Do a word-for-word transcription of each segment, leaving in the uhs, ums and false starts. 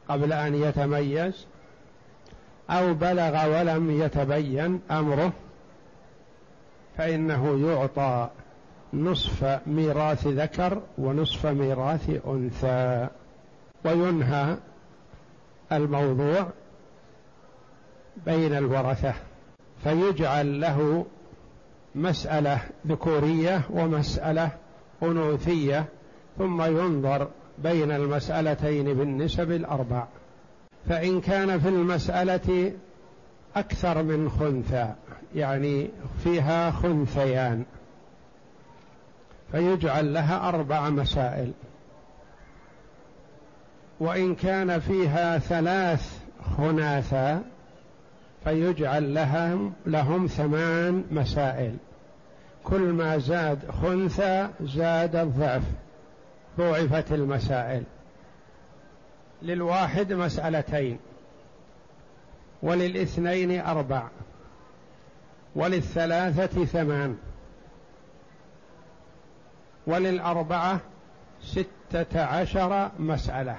قبل أن يتميز، أو بلغ ولم يتبين أمره، فإنه يعطى نصف ميراث ذكر ونصف ميراث أنثى، وينهى الموضوع بين الورثة، فيجعل له مسألة ذكورية ومسألة أنوثية، ثم ينظر بين المسألتين بالنسب الأربع. فإن كان في المسألة أكثر من خنثى، يعني فيها خنثيان، فيجعل لها أربع مسائل. وإن كان فيها ثلاث خناثى فيجعل لهم, لهم ثمان مسائل، كل ما زاد خنثى زاد الضعف، ضعفت المسائل. للواحد مسألتين، وللاثنين أربع، وللثلاثة ثمان، وللأربعة ستة عشر مسألة،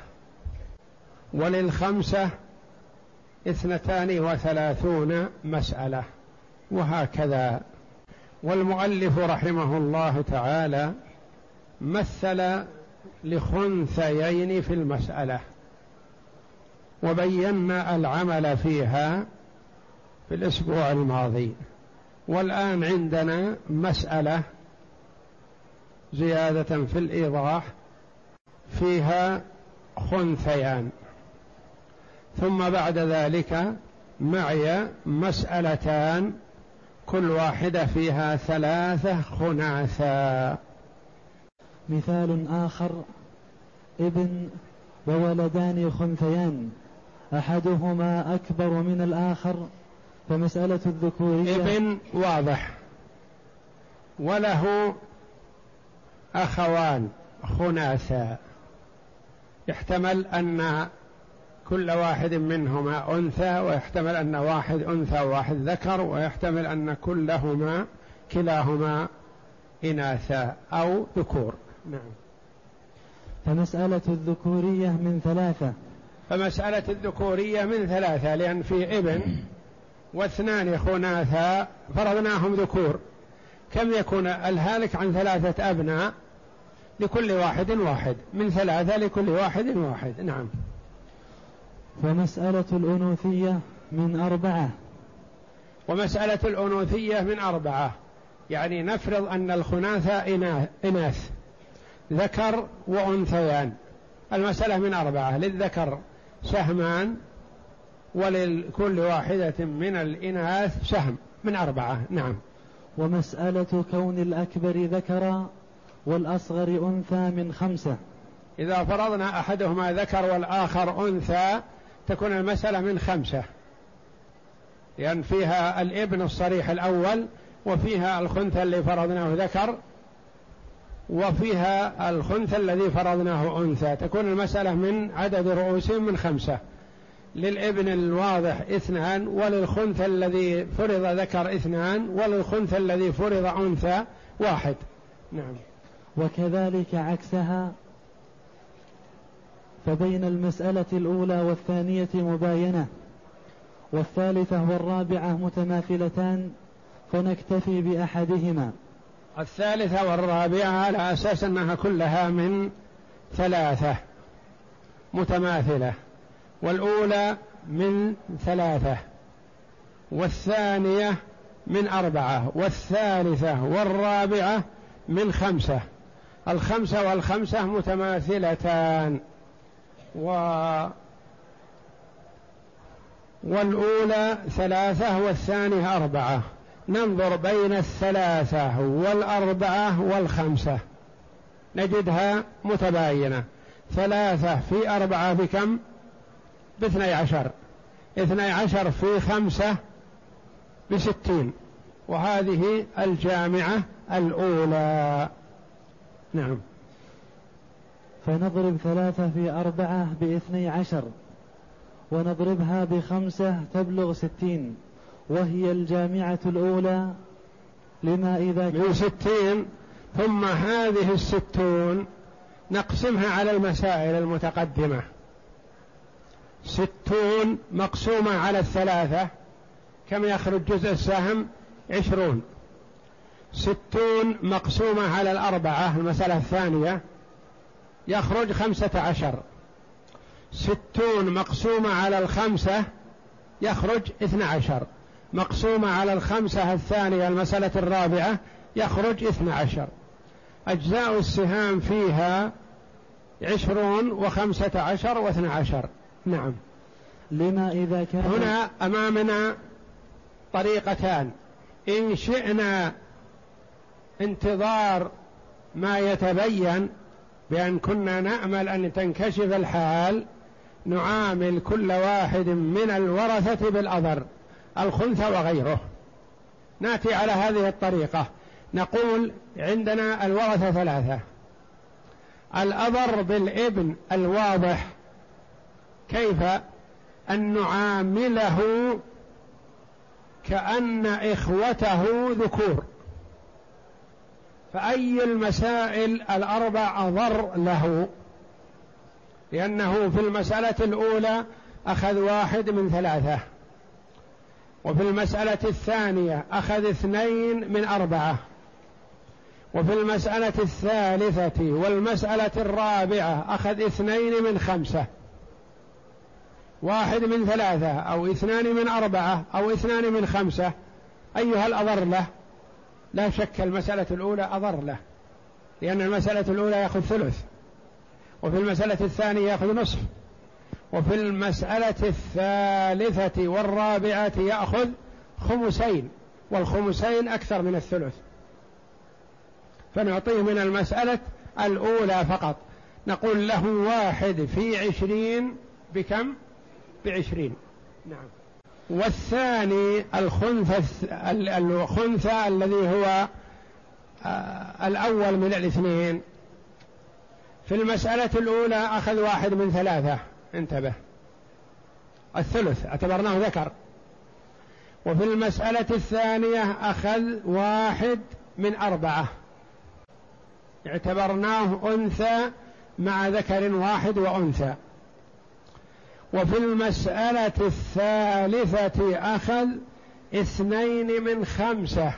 وللخمسة اثنتان وثلاثون مسألة، وهكذا. والمؤلف رحمه الله تعالى مثل لخنثيين في المسألة، وبينا العمل فيها في الأسبوع الماضي. والآن عندنا مسألة زيادة في الإيضاح فيها خنثيان، ثم بعد ذلك معي مسألتان كل واحدة فيها ثلاثة خناثا. مثال آخر: ابن وولدان خنثيان أحدهما أكبر من الآخر، فمسألة الذكورية. ابن واضح، وله أخوان خناثا، يحتمل أن كل واحد منهما أنثى، ويحتمل أن واحد أنثى وواحد ذكر، ويحتمل أن كلهما كلاهما إناثا أو ذكور. نعم. فمسألة الذكورية من ثلاثة فمسألة الذكورية من ثلاثة، لأن في ابن واثنان خناثا فرضناهم ذكور، كم يكون الهالك عن ثلاثة أبناء؟ لكل واحد واحد، من ثلاثة لكل واحد واحد. نعم. ومسألة الأنوثية من أربعة. ومسألة الأنوثية من أربعة، يعني نفرض أن الخناثة إناث ذكر وأنثيان، المسألة من أربعة، للذكر سهمان ولكل واحدة من الإناث سهم، من أربعة. نعم. ومسألة كون الأكبر ذكرا والأصغر أنثى من خمسة. إذا فرضنا أحدهما ذكر والآخر أنثى تكون المسألة من خمسة، لأن فيها الابن الصريح الأول، وفيها الخنثى اللي فرضناه ذكر، وفيها الخنثى الذي فرضناه أنثى، تكون المسألة من عدد رؤوسهم من خمسة. للابن الواضح اثنان، وللخنثى الذي فرض ذكر اثنان، وللخنثى الذي فرض أنثى واحد. نعم. وكذلك عكسها، فبين المسألة الأولى والثانية مباينة، والثالثة والرابعة متماثلتان، فنكتفي بأحدهما. الثالثة والرابعة على أساس أنها كلها من ثلاثة متماثلة، والأولى من ثلاثة، والثانية من أربعة، والثالثة والرابعة من خمسة. الخمسة والخمسة متماثلتان، و... والأولى ثلاثة والثانية أربعة. ننظر بين الثلاثة والأربعة والخمسة نجدها متباينة. ثلاثة في أربعة بكم؟ باثني عشر. اثني عشر في خمسة بستين، وهذه الجامعة الأولى. نعم. فنضرب ثلاثة في أربعة باثني عشر، ونضربها بخمسة تبلغ ستين، وهي الجامعة الأولى. لما إذا من ستين، ثم هذه الستون نقسمها على المسائل المتقدمة، ستون مقسومة على الثلاثة كم يخرج جزء السهم؟ عشرون. ستون مقسومة على الأربعة المسألة الثانية يخرج خمسة عشر. ستون مقسومة على الخمسة يخرج اثنى عشر، مقسومة على الخمسة الثانية المسألة الرابعة يخرج اثنى عشر. أجزاء السهام فيها عشرون وخمسة عشر واثنى عشر. نعم. لما إذا كان هنا أمامنا طريقتان، إن شئنا انتظار ما يتبين بأن كنا نأمل أن تنكشف الحال نعامل كل واحد من الورثة بالأضر الخنثى وغيره. نأتي على هذه الطريقة، نقول عندنا الورثة ثلاثة، الأضر بالابن الواضح كيف أن نعامله كأن إخوته ذكور، فأي المسائل الأربع أضر له، لأنه في المسألة الأولى أخذ واحد من ثلاثة، وفي المسألة الثانية أخذ اثنين من أربعة، وفي المسألة الثالثة والمسألة الرابعة أخذ اثنين من خمسة. واحد من ثلاثة أو اثنان من أربعة أو اثنان من خمسة، أيها الأضر له؟ لا شك المسألة الأولى أضر له، لأن المسألة الأولى يأخذ ثلث، وفي المسألة الثانية يأخذ نصف، وفي المسألة الثالثة والرابعة يأخذ خمسين، والخمسين أكثر من الثلث، فنعطيه من المسألة الأولى فقط، نقول له واحد في عشرين بكم؟ بعشرين. نعم. والثاني الخنثى الخنثى الذي هو الأول من الاثنين، في المسألة الأولى أخذ واحد من ثلاثة، انتبه، الثلث اعتبرناه ذكر، وفي المسألة الثانية أخذ واحد من أربعة اعتبرناه أنثى مع ذكر واحد وأنثى، وفي المسألة الثالثة أخذ اثنين من خمسة،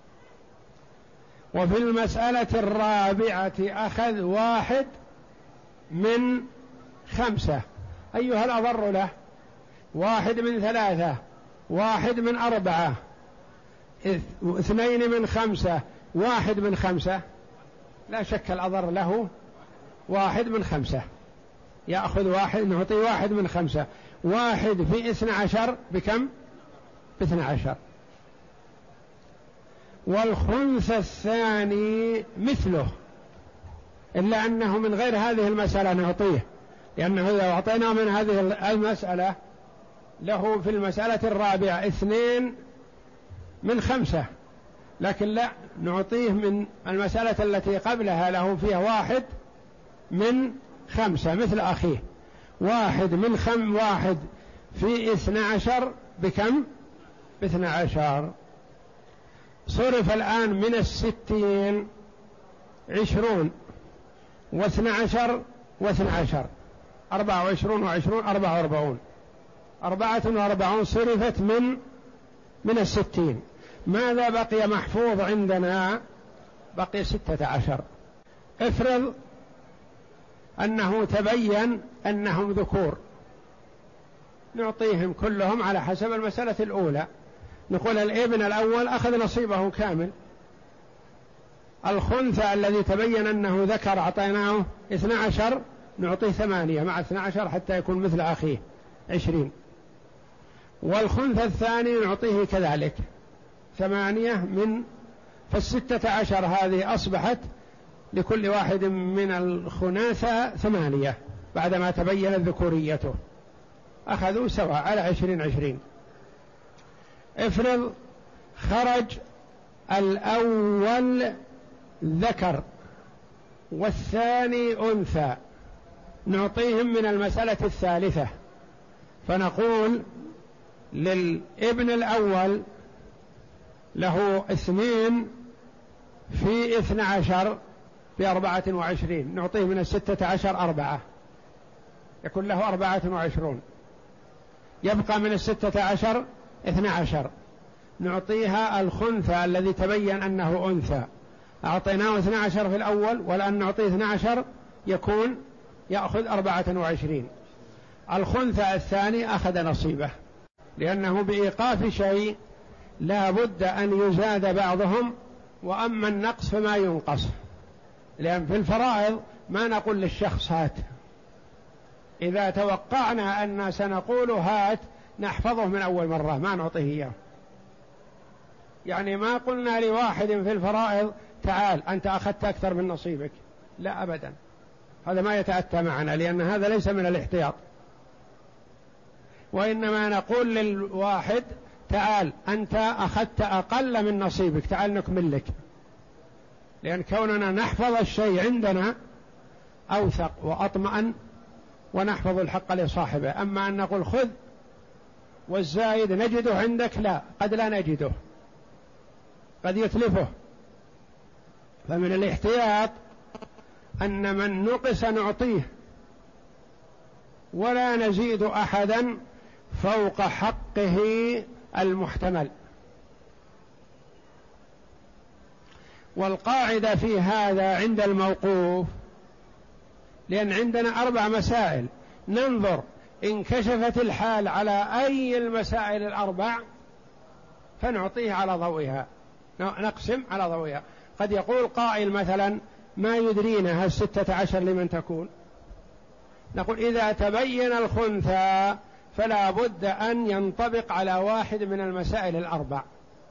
وفي المسألة الرابعة أخذ واحد من خمسة. أيها الأضر له؟ واحد من ثلاثة، واحد من أربعة، اثنين من خمسة، واحد من خمسة، لا شك الأضر له واحد من خمسة، يأخذ واحد، نعطي واحد من خمسة، واحد في اثنى عشر بكم؟ باثنى عشر. والخنثى الثاني مثله، إلا أنه من غير هذه المسألة نعطيه، لأنه إذا أعطينا من هذه المسألة له في المسألة الرابعة اثنين من خمسة، لكن لا، نعطيه من المسألة التي قبلها له فيها واحد من خمسة مثل أخيه، واحد من خم واحد في اثنى عشر بكم؟ باثنى عشر. صرف الآن من الستين عشرون واثنى عشر واثنى عشر، أربعة وعشرون وعشرون، أربعة وأربعون، أربعة وأربعون صرفت من من الستين. ماذا بقي محفوظ عندنا؟ بقي ستة عشر. افرض أنه تبين أنهم ذكور، نعطيهم كلهم على حسب المسألة الأولى، نقول الابن الأول أخذ نصيبه كامل، الخنثى الذي تبين أنه ذكر أعطيناه اثنى عشر، نعطيه ثمانية مع اثنى عشر حتى يكون مثل أخيه عشرين، والخنثى الثاني نعطيه كذلك ثمانية من، فالستة عشر هذه أصبحت لكل واحد من الخناثة ثمانية بعدما تبين ذكوريته، أخذوا سواء على عشرين عشرين. افرض خرج الأول ذكر والثاني أنثى، نعطيهم من المسألة الثالثة، فنقول للابن الأول له اثنين في اثنى عشر بأربعة وعشرين، نعطيه من الستة عشر أربعة، يكون له أربعة وعشرون، يبقى من الستة عشر اثنى عشر، نعطيها الخنثى الذي تبين أنه أنثى، أعطيناه اثنى عشر في الأول، والآن نعطيه اثنى عشر يكون يأخذ أربعة وعشرين. الخنثى الثاني أخذ نصيبه، لأنه بإيقاف شيء لا بد أن يزاد بعضهم، وأما النقص فما ينقص، لأن في الفرائض ما نقول للشخص هات، إذا توقعنا أن سنقول هات نحفظه من أول مرة ما نعطيه إياه. يعني ما قلنا لواحد في الفرائض تعال أنت أخذت أكثر من نصيبك، لا أبدا، هذا ما يتأتى معنا، لأن هذا ليس من الاحتياط. وإنما نقول للواحد تعال أنت أخذت أقل من نصيبك، تعال نكمل لك، لأن كوننا نحفظ الشيء عندنا أوثق وأطمئن ونحفظ الحق لصاحبه. أما أن نقول خذ والزايد نجده عندك، لا، قد لا نجده، قد يتلفه. فمن الاحتياط أن من نقص نعطيه، ولا نزيد أحدا فوق حقه المحتمل. والقاعدة في هذا عند الموقوف، لأن عندنا أربع مسائل، ننظر إن كشفت الحال على أي المسائل الأربع فنعطيه على ضوئها، نقسم على ضوئها. قد يقول قائل مثلا ما يدرينا هل ستة عشر لمن تكون، نقول إذا تبين الخنثى فلا بد أن ينطبق على واحد من المسائل الأربع،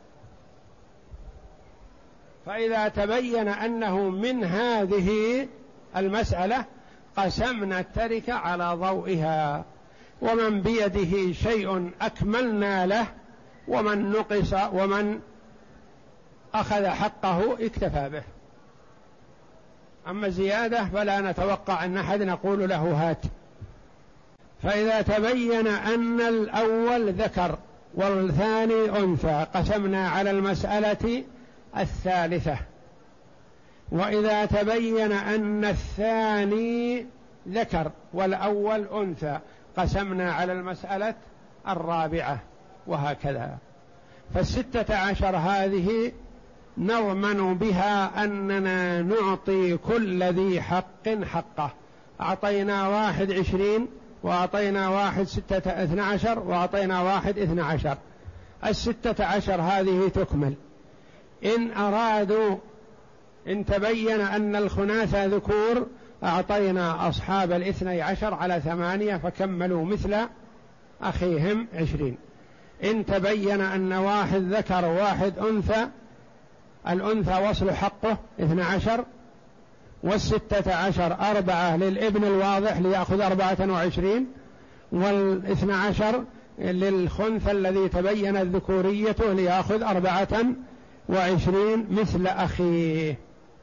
فإذا تبين أنه من هذه المسألة قسمنا التركة على ضوئها، ومن بيده شيء أكملنا له، ومن نقص ومن أخذ حقه اكتفى به. أما زيادة فلا نتوقع أن أحد نقول له هات. فإذا تبين أن الأول ذكر والثاني أنثى قسمنا على المسألة الثالثة. وإذا تبين أن الثاني ذكر والأول أنثى قسمنا على المسألة الرابعة، وهكذا. فالستة عشر هذه نضمن بها أننا نعطي كل ذي حق حقه. أعطينا واحد عشرين، وأعطينا واحد ستة اثنى عشر، وأعطينا واحد اثنى عشر، الستة عشر هذه تكمل. إن أرادوا إن تبين أن الخناثة ذكور أعطينا أصحاب الاثني عشر على ثمانية فكملوا مثل أخيهم عشرين. إن تبين أن واحد ذكر وواحد أنثى، الأنثى وصل حقه اثنى عشر، والستة عشر أربعة للابن الواضح ليأخذ أربعة وعشرين، والاثنى عشر للخنثى الذي تبين الذكوريته ليأخذ أربعة وعشرين مثل أخيه.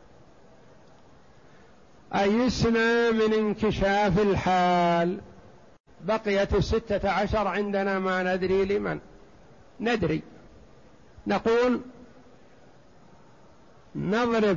أيسنا من انكشاف الحال. بقيت الستة عشر عندنا ما ندري لمن ندري، نقول نضرب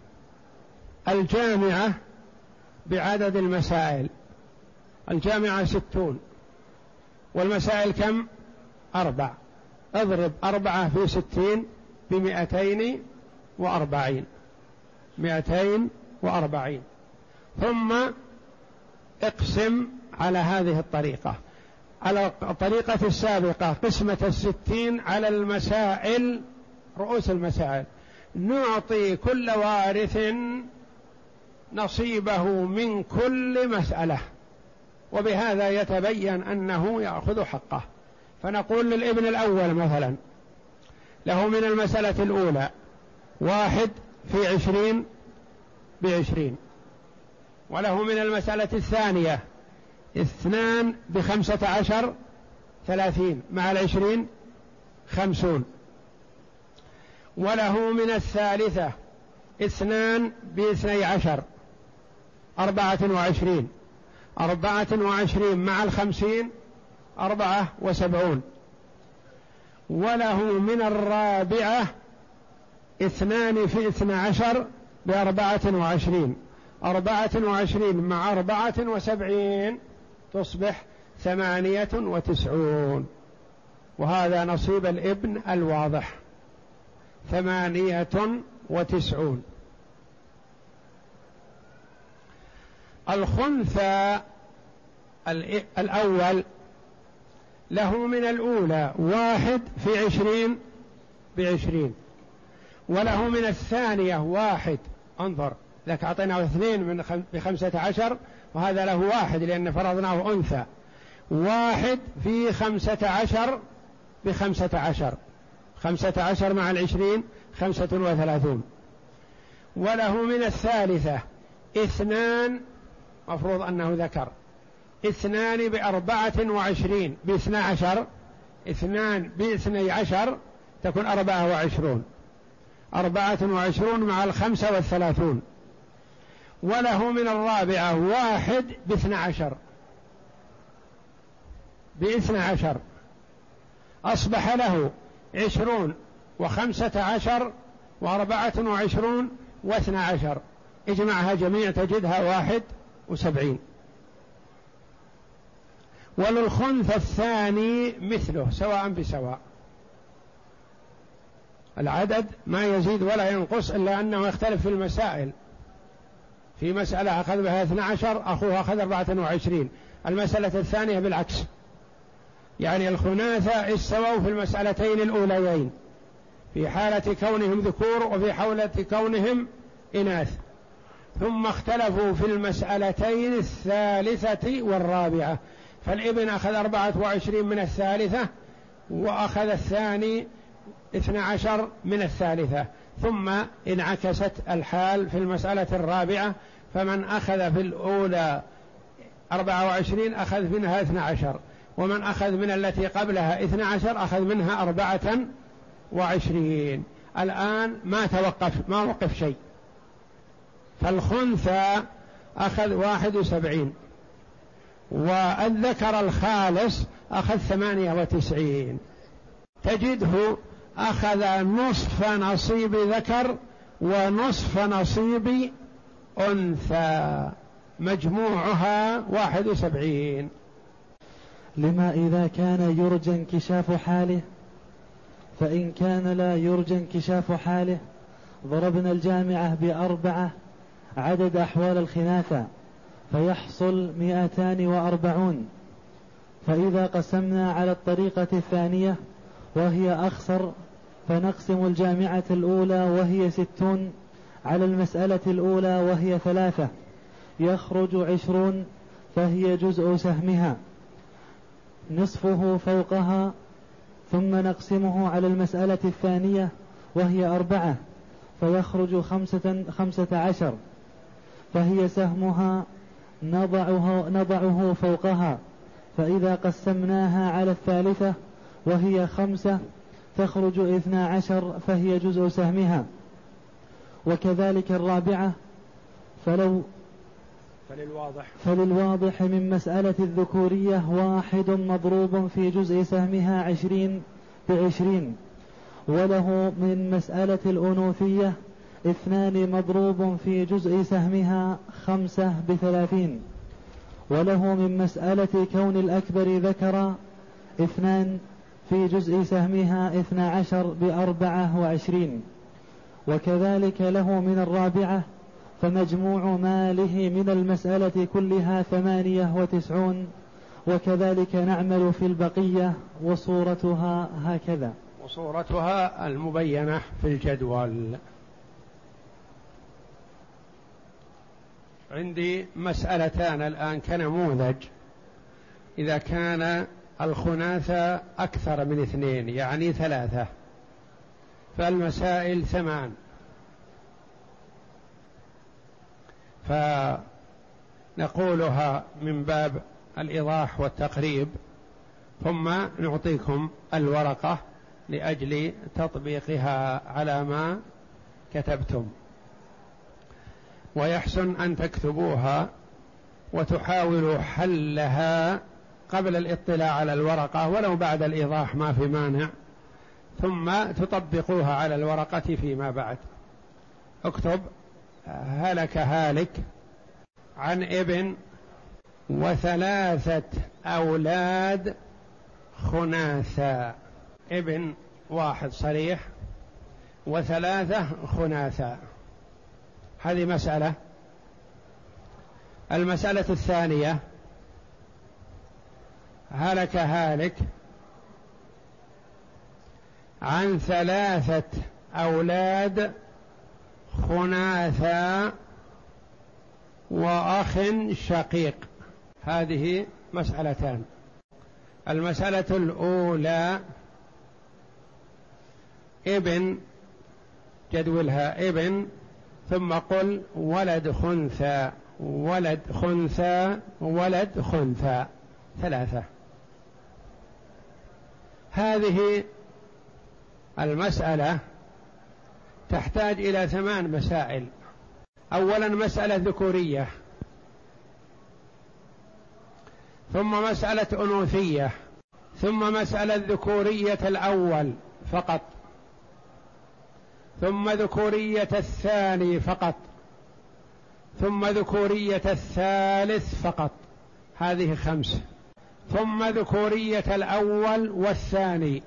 الجامعة بعدد المسائل. الجامعة ستون والمسائل كم؟ أربع. اضرب أربعة في ستين بمئتين وأربعين، مئتين وأربعين، ثم اقسم على هذه الطريقة، على الطريقة السابقة قسمة الستين على المسائل رؤوس المسائل، نعطي كل وارث نصيبه من كل مسألة، وبهذا يتبين أنه يأخذ حقه. فنقول للابن الأول مثلا له من المسألة الأولى واحد في عشرين بعشرين، وله من المسألة الثانية اثنان بخمسة عشر ثلاثين مع العشرين خمسون، وله من الثالثة اثنان باثني عشر أربعة وعشرين، أربعة وعشرين مع الخمسين أربعة وسبعون، وله من الرابعة اثنان في اثنى عشر بأربعة وعشرين، أربعة وعشرين مع أربعة وسبعين تصبح ثمانية وتسعون، وهذا نصيب الابن الواضح ثمانية وتسعون. الخنثى الأول له من الأولى واحد في عشرين بعشرين، وله من الثانية واحد، انظر لك أعطيناه اثنين من بخمسة عشر، وهذا له واحد لأن فرضناه أنثى، واحد في خمسة عشر بخمسة عشر، خمسة عشر مع العشرين خمسة وثلاثون. وله من الثالثة اثنان، مفروض أنه ذكر، اثنان بأربعة وعشرين باثنى عشر، اثنان باثني عشر تكون أربعة وعشرون، أربعة وعشرون مع الخمسة والثلاثون. وله من الرابعة واحد باثنى عشر، باثنى عشر أصبح له عشرون وخمسة عشر وأربعة وعشرون واثنى عشر، اجمعها جميع تجدها واحد وسبعين. وللخنث الثاني مثله سواء بسواء، العدد ما يزيد ولا ينقص إلا أنه يختلف في المسائل، في مسألة أخذ بها اثنى عشر أخوها أخذ أربعة وعشرين، المسألة الثانية بالعكس، يعني الخناثة استووا في المسألتين الأوليين في حالة كونهم ذكور وفي حالة كونهم إناث، ثم اختلفوا في المسألتين الثالثة والرابعة، فالابن أخذ أربعة وعشرين من الثالثة وأخذ الثاني اثنى عشر من الثالثة، ثم انعكست الحال في المسألة الرابعة، فمن أخذ في الأولى أربعة وعشرين أخذ منها اثنى عشر، ومن أخذ من التي قبلها اثنى عشر أخذ منها أربعة وعشرين. الآن ما توقف، ما وقف شيء، فالخنثى أخذ واحد وسبعين، والذكر الخالص أخذ ثمانية وتسعين. تجده أخذ نصف نصيب ذكر ونصف نصيب أنثى، مجموعها واحد وسبعين. لما إذا كان يرجى انكشاف حاله، فإن كان لا يرجى انكشاف حاله ضربنا الجامعة بأربعة عدد أحوال الخناثة فيحصل مئتان وأربعون. فإذا قسمنا على الطريقة الثانية وهي أخسر فنقسم الجامعة الأولى وهي ستون على المسألة الأولى وهي ثلاثة، يخرج عشرون فهي جزء سهمها نصفه فوقها، ثم نقسمه على المسألة الثانية وهي أربعة فيخرج خمسة, خمسة عشر فهي سهمها نضعه, نضعه فوقها. فإذا قسمناها على الثالثة وهي خمسة تخرج اثنا عشر فهي جزء سهمها. وكذلك الرابعة. فلو فللواضح, فللواضح من مسألة الذكورية واحد مضروب في جزء سهمها عشرين بعشرين، وله من مسألة الأنوثية اثنان مضروب في جزء سهمها خمسة بثلاثين، وله من مسألة كون الأكبر ذكر اثنان في جزء سهمها اثنى عشر بأربعة وعشرين. وكذلك له من الرابعة، فمجموع ماله من المسألة كلها ثمانية وتسعون. وكذلك نعمل في البقية وصورتها هكذا، وصورتها المبينة في الجدول. عندي مسألتان الآن كنموذج. إذا كان الخناثة أكثر من اثنين يعني ثلاثة، فالمسائل ثمان، فنقولها من باب الإيضاح والتقريب، ثم نعطيكم الورقة لأجل تطبيقها على ما كتبتم. ويحسن أن تكتبوها وتحاولوا حلها قبل الاطلاع على الورقة ولو بعد الإيضاح ما في مانع، ثم تطبقوها على الورقة فيما بعد. اكتب: هلك هالك عن ابن وثلاثة أولاد خناثا، ابن واحد صريح وثلاثة خناثا. هذه مسألة. المسألة الثانية: هلك هالك عن ثلاثة أولاد خناثا وأخ شقيق. هذه مسألتان. المسألة الأولى: ابن، جدولها ابن ثم قل ولد خنثى ولد خنثى ولد خنثى، ثلاثة. هذه المسألة تحتاج إلى ثمان مسائل. أولا مسألة ذكورية، ثم مسألة أنوثية، ثم مسألة ذكورية الأول فقط، ثم ذكورية الثاني فقط، ثم ذكورية الثالث فقط. هذه خمس. ثم ذكورية الأول والثاني،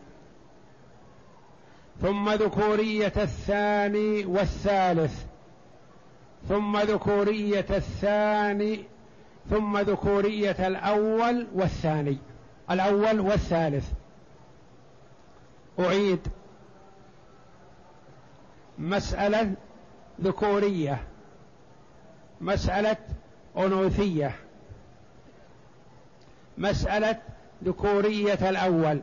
ثم ذكورية الثاني والثالث، ثم ذكورية الثاني، ثم ذكورية الأول والثاني، الأول والثالث. أعيد: مسألة ذكورية، مسألة أنوثية، مسألة ذكورية الأول،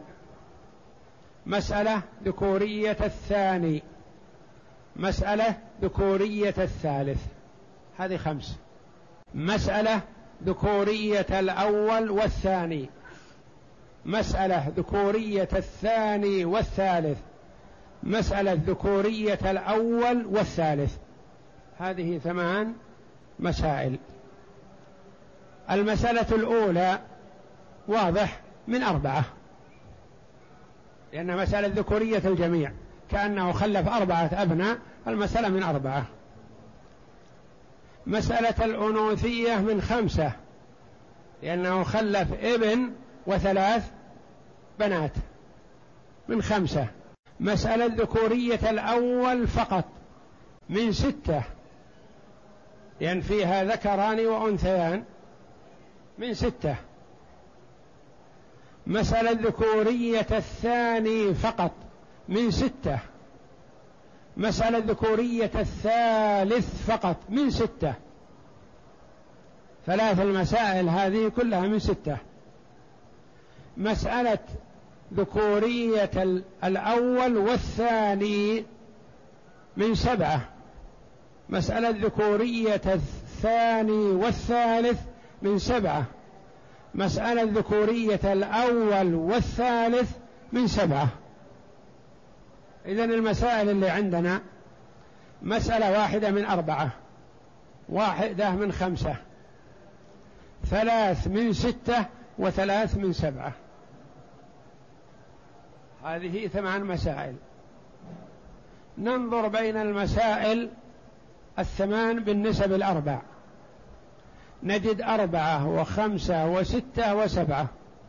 مسألة ذكورية الثاني، مسألة ذكورية الثالث. هذه خمس. مسألة ذكورية الأول والثاني، مسألة ذكورية الثاني والثالث، مسألة ذكورية الأول والثالث. هذه ثمان مسائل. المسألة الأولى واضح من أربعة، لأن مسألة ذكورية الجميع كأنه خلف أربعة أبناء، المسألة من أربعة. مسألة الأنوثية من خمسة، لأنه خلف ابن وثلاث بنات، من خمسة. مسألة ذكورية الأول فقط من ستة، لأن فيها ذكران وأنثيان، من ستة. مسألة ذكورية الثاني فقط من ستة. مسألة ذكورية الثالث فقط من ستة. ثلاث المسائل هذه كلها من ستة. مسألة ذكورية الأول والثاني من سبعة. مسألة ذكورية الثاني والثالث من سبعة. مسألة ذكورية الأول والثالث من سبعة. إذن المسائل اللي عندنا مسألة واحدة من أربعة، واحدة من خمسة، ثلاث من ستة، وثلاث من سبعة. هذه ثمان مسائل. ننظر بين المسائل الثمان بالنسب الأربع، نجد أربعة وخمسة وستة وسبعة.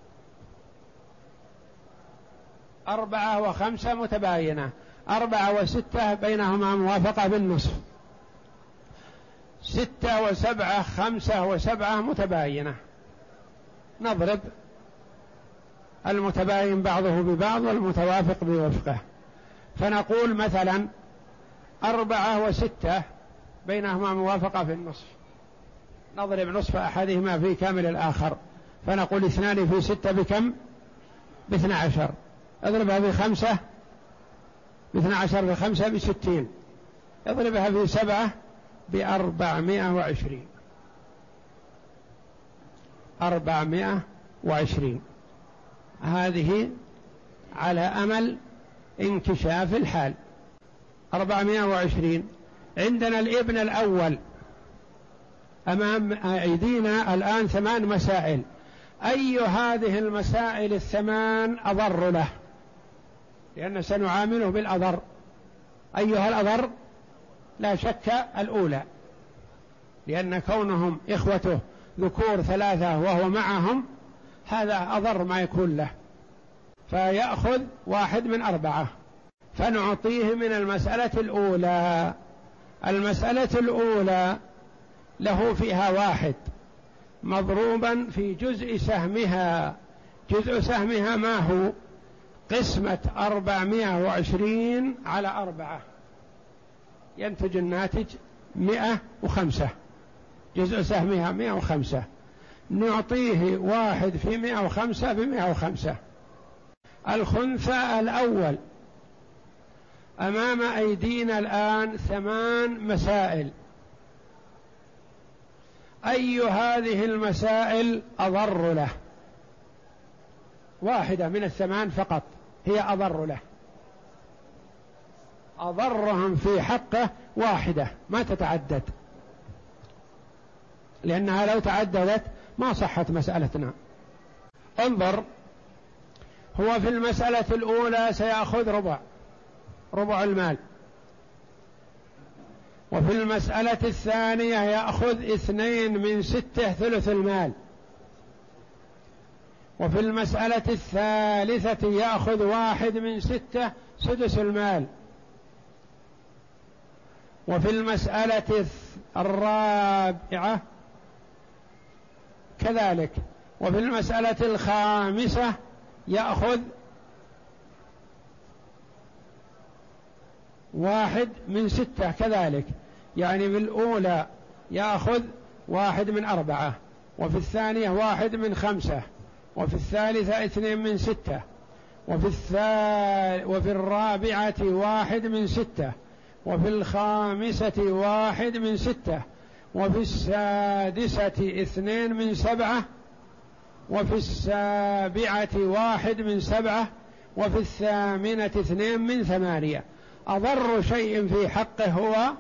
أربعة وخمسة متباينة، أربعة وستة بينهما موافقة بالنصف، ستة وسبعة، خمسة وسبعة متباينة. نضرب المتباين بعضه ببعض والمتوافق بوفقه، فنقول مثلا أربعة وستة بينهما موافقة في النصف، نضرب نصف أحدهما في كامل الآخر، فنقول اثنان في ستة بكم؟ باثنى عشر. اضربها بخمسة، باثنى عشر بخمسة بستين. اضربها في سبعة بأربعمائة وعشرين، أربعمائة وعشرين. هذه على أمل انكشاف الحال. أربعمائة وعشرين. عندنا الابن الأول أمام أيدينا الآن ثمان مسائل. أي هذه المسائل الثمان أضر له؟ لأن سنعامله بالأضر. أيها الأضر؟ لا شك الأولى، لأن كونهم إخوته ذكور ثلاثة وهو معهم، هذا أضر ما يكون له، فيأخذ واحد من أربعة، فنعطيه من المسألة الأولى. المسألة الأولى له فيها واحد مضروبا في جزء سهمها. جزء سهمها ما هو؟ قسمة أربعمائة وعشرين على أربعة، ينتج الناتج مئة وخمسة. جزء سهمها مئة وخمسة، نعطيه واحد في مئة وخمسة بمئة وخمسة. الخنثى الأول أمام أيدينا الآن ثمان مسائل، أي هذه المسائل أضر له؟ واحدة من الثمان فقط هي أضر له، أضرهم في حقه واحدة ما تتعدد، لأنها لو تعددت ما صحت مسألتنا. انظر، هو في المسألة الأولى سيأخذ ربع ربع المال، وفي المسألة الثانية يأخذ اثنين من ستة ثلث المال، وفي المسألة الثالثة يأخذ واحد من ستة سدس المال، وفي المسألة الرابعة كذلك، وفي المسألة الخامسة يأخذ واحد من ستة كذلك، يعني في الأولى يأخذ واحد من أربعة، وفي الثانية واحد من خمسة، وفي الثالثة اثنين من ستة، وفي الثال... وفي الرابعة واحد من ستة، وفي الخامسة واحد من ستة، وفي السادسة اثنين من سبعة، وفي السابعة واحد من سبعة، وفي الثامنة اثنين من ثمانية. أضر شيء في حقه هو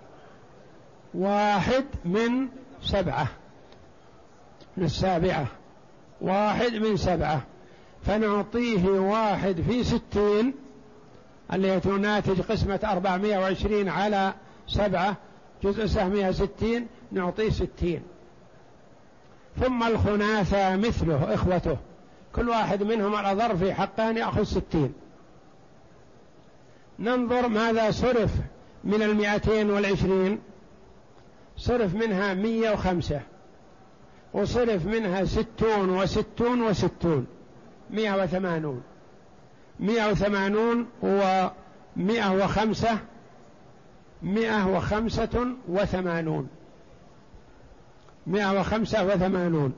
واحد من سبعة، من السابعة واحد من سبعة، فنعطيه واحد في ستين اللي تناتج قسمة أربعمائة وعشرين على سبعة، جزء سهمها ستين، نعطيه ستين. ثم الخناثى مثله إخوته، كل واحد منهم الأضر في حقه أن يأخذ ستين. ننظر ماذا صرف من المئتين والعشرين. صرف منها مئة وخمسة، وصرف منها ستون وستون وستون، مئة وثمانون. مئة وثمانون ومئة وخمسة، مئة وخمسة وثمانون، مئة وخمسة وثمانون،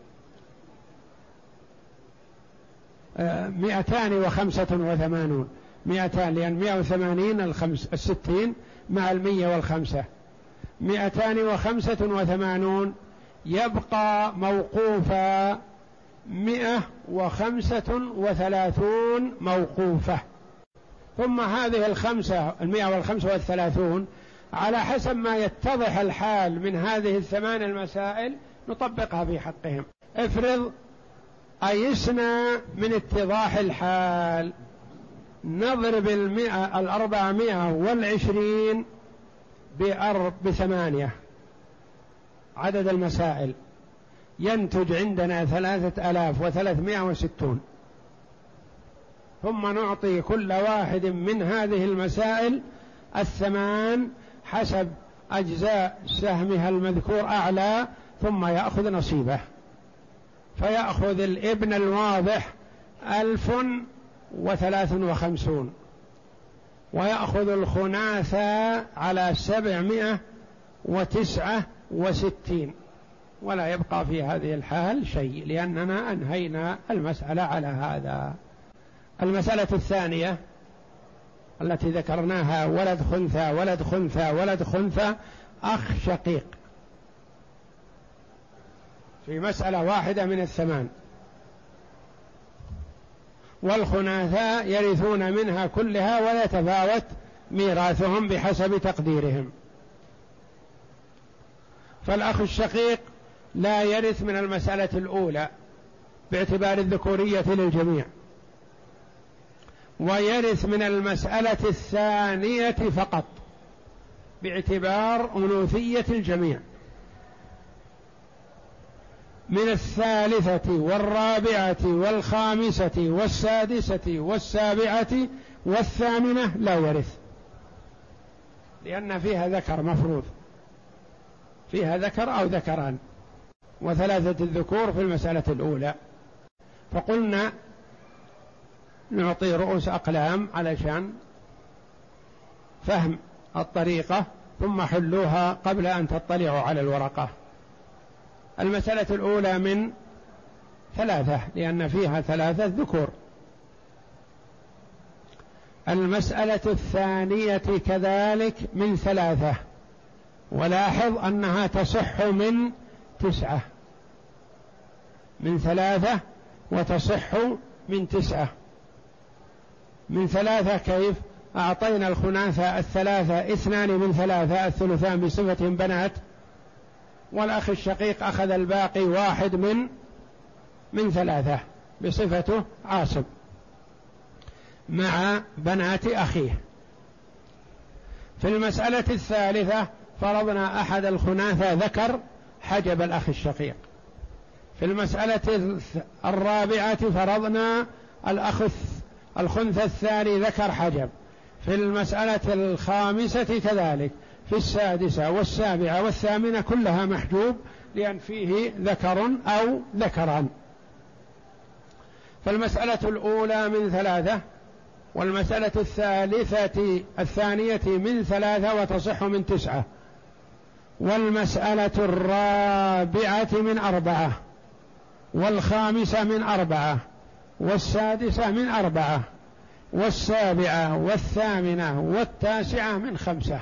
مئتان وخمسة وثمانون، مئتان، لأن مئة وثمانين الخمس الستين مع المئة والخمسة، مئتان وخمسة وثمانون. يبقى موقوفة مئة وخمسة وثلاثون موقوفة. ثم هذه الخمسة، المئة والخمسة والثلاثون، على حسب ما يتضح الحال من هذه الثمان المسائل نطبقها في حقهم. افرض أيسنا من اتضاح الحال، نضرب المئة الأربعمائة والعشرين بأرب بثمانية عدد المسائل، ينتج عندنا ثلاثة آلاف وثلاثمائة وستون. ثم نعطي كل واحد من هذه المسائل الثمان حسب أجزاء سهمها المذكور أعلى، ثم يأخذ نصيبه. فيأخذ الابن الواضح ألف وثلاث وخمسون، ويأخذ الخناثى على سبعمائة وتسعة وستين، ولا يبقى في هذه الحال شيء، لأننا أنهينا المسألة على هذا. المسألة الثانية التي ذكرناها، ولد خنثى ولد خنثى ولد خنثى أخ شقيق، في مسألة واحدة من الثمان، والخناثى يرثون منها كلها ويتفاوت ميراثهم بحسب تقديرهم. فالأخ الشقيق لا يرث من المسألة الأولى باعتبار الذكورية للجميع، ويرث من المسألة الثانية فقط باعتبار أنوثية الجميع. من الثالثة والرابعة والخامسة والسادسة والسابعة والثامنة لا يرث، لأن فيها ذكر مفروض، فيها ذكر أو ذكران، وثلاثة الذكور في المسألة الأولى. فقلنا نعطي رؤوس أقلام علشان فهم الطريقة، ثم حلوها قبل أن تطلعوا على الورقة. المسألة الأولى من ثلاثة لأن فيها ثلاثة ذكور. المسألة الثانية كذلك من ثلاثة، ولاحظ أنها تصح من تسعة، من ثلاثة وتصح من تسعة. من ثلاثة كيف؟ أعطينا الخناثة الثلاثة اثنان من ثلاثة، الثلثان بصفتهم بنات، والأخ الشقيق أخذ الباقي واحد من من ثلاثة بصفته عاصب مع بنات أخيه. في المسألة الثالثة فرضنا أحد الخناثة ذكر حجب الأخ الشقيق. في المسألة الرابعة فرضنا الأخ الخنثى الثاني ذكر حجب. في المسألة الخامسة كذلك. في السادسة والسابعة والثامنة كلها محجوب لأن فيه ذكر أو ذكران. فالمسألة الأولى من ثلاثة، والمسألة الثالثة الثانية من ثلاثة وتصح من تسعة، والمسألة الرابعة من أربعة، والخامسة من أربعة، والسادسة من أربعة، والسابعة والثامنة والتاسعة من خمسة.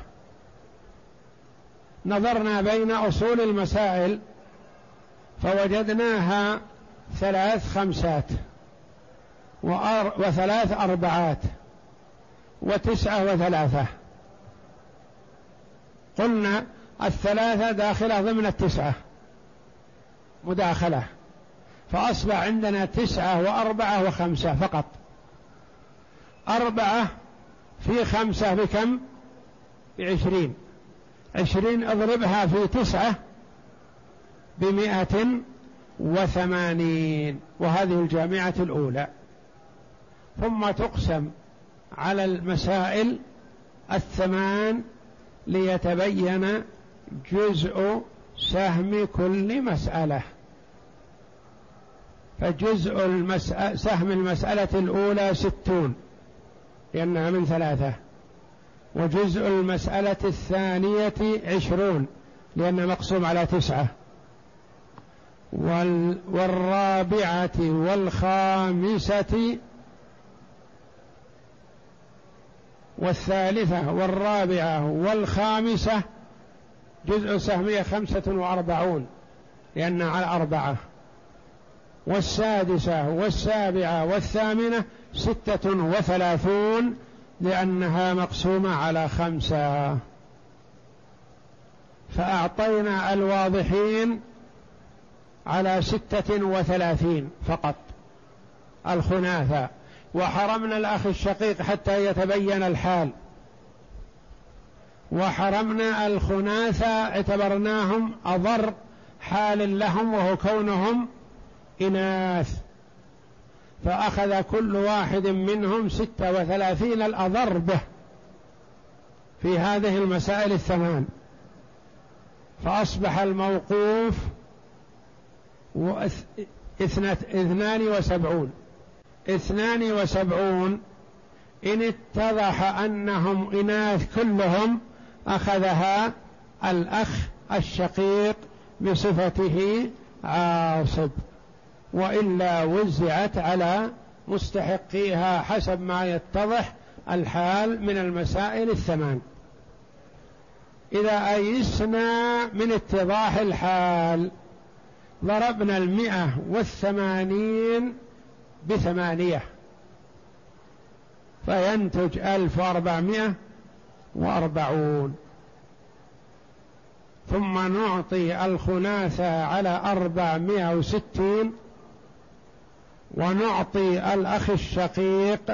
نظرنا بين أصول المسائل فوجدناها ثلاث خمسات وثلاث أربعات وتسعة وثلاثة. قلنا الثلاثة داخلة ضمن التسعة مداخلة، فأصبح عندنا تسعة وأربعة وخمسة فقط. أربعة في خمسة بكم؟ بعشرين. عشرين اضربها في تسعة بمئة وثمانين، وهذه الجامعة الأولى. ثم تقسم على المسائل الثمان ليتبين جزء سهم كل مسألة. فجزء المسألة سهم المسألة الأولى ستون لأنها من ثلاثة، وجزء المسألة الثانية عشرون لأنها مقسوم على تسعة، وال والرابعة والخامسة والثالثة والرابعة والخامسة جزء سهمية خمسة وأربعون لأنها على أربعة، والسادسة والسابعة والثامنة ستة وثلاثون لأنها مقسومة على خمسة. فأعطينا الواضحين على ستة وثلاثين فقط الخناثة، وحرمنا الأخ الشقيق حتى يتبين الحال، وحرمنا الخناثة اعتبرناهم أضر حال لهم وهو كونهم إناث، فأخذ كل واحد منهم ستة وثلاثين الأضر به في هذه المسائل الثمان. فأصبح الموقوف اثنان وسبعون اثنان وسبعون إن اتضح أنهم إناث كلهم أخذها الأخ الشقيق بصفته عاصب، وإلا وزعت على مستحقيها حسب ما يتضح الحال من المسائل الثمان. إذا أيسنا من اتضاح الحال ضربنا المئة والثمانين بثمانية فينتج ألف وأربعمائة وأربعون، ثم نعطي الخناثة على أربعمائة وستين، ونعطي الأخ الشقيق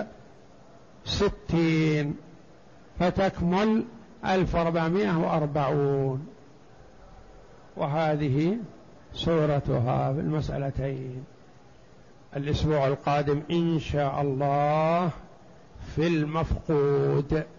ستين، فتكمل ألف وأربعمائة وأربعون. وهذه صورتها في المسألتين الأسبوع القادم إن شاء الله في المفقود.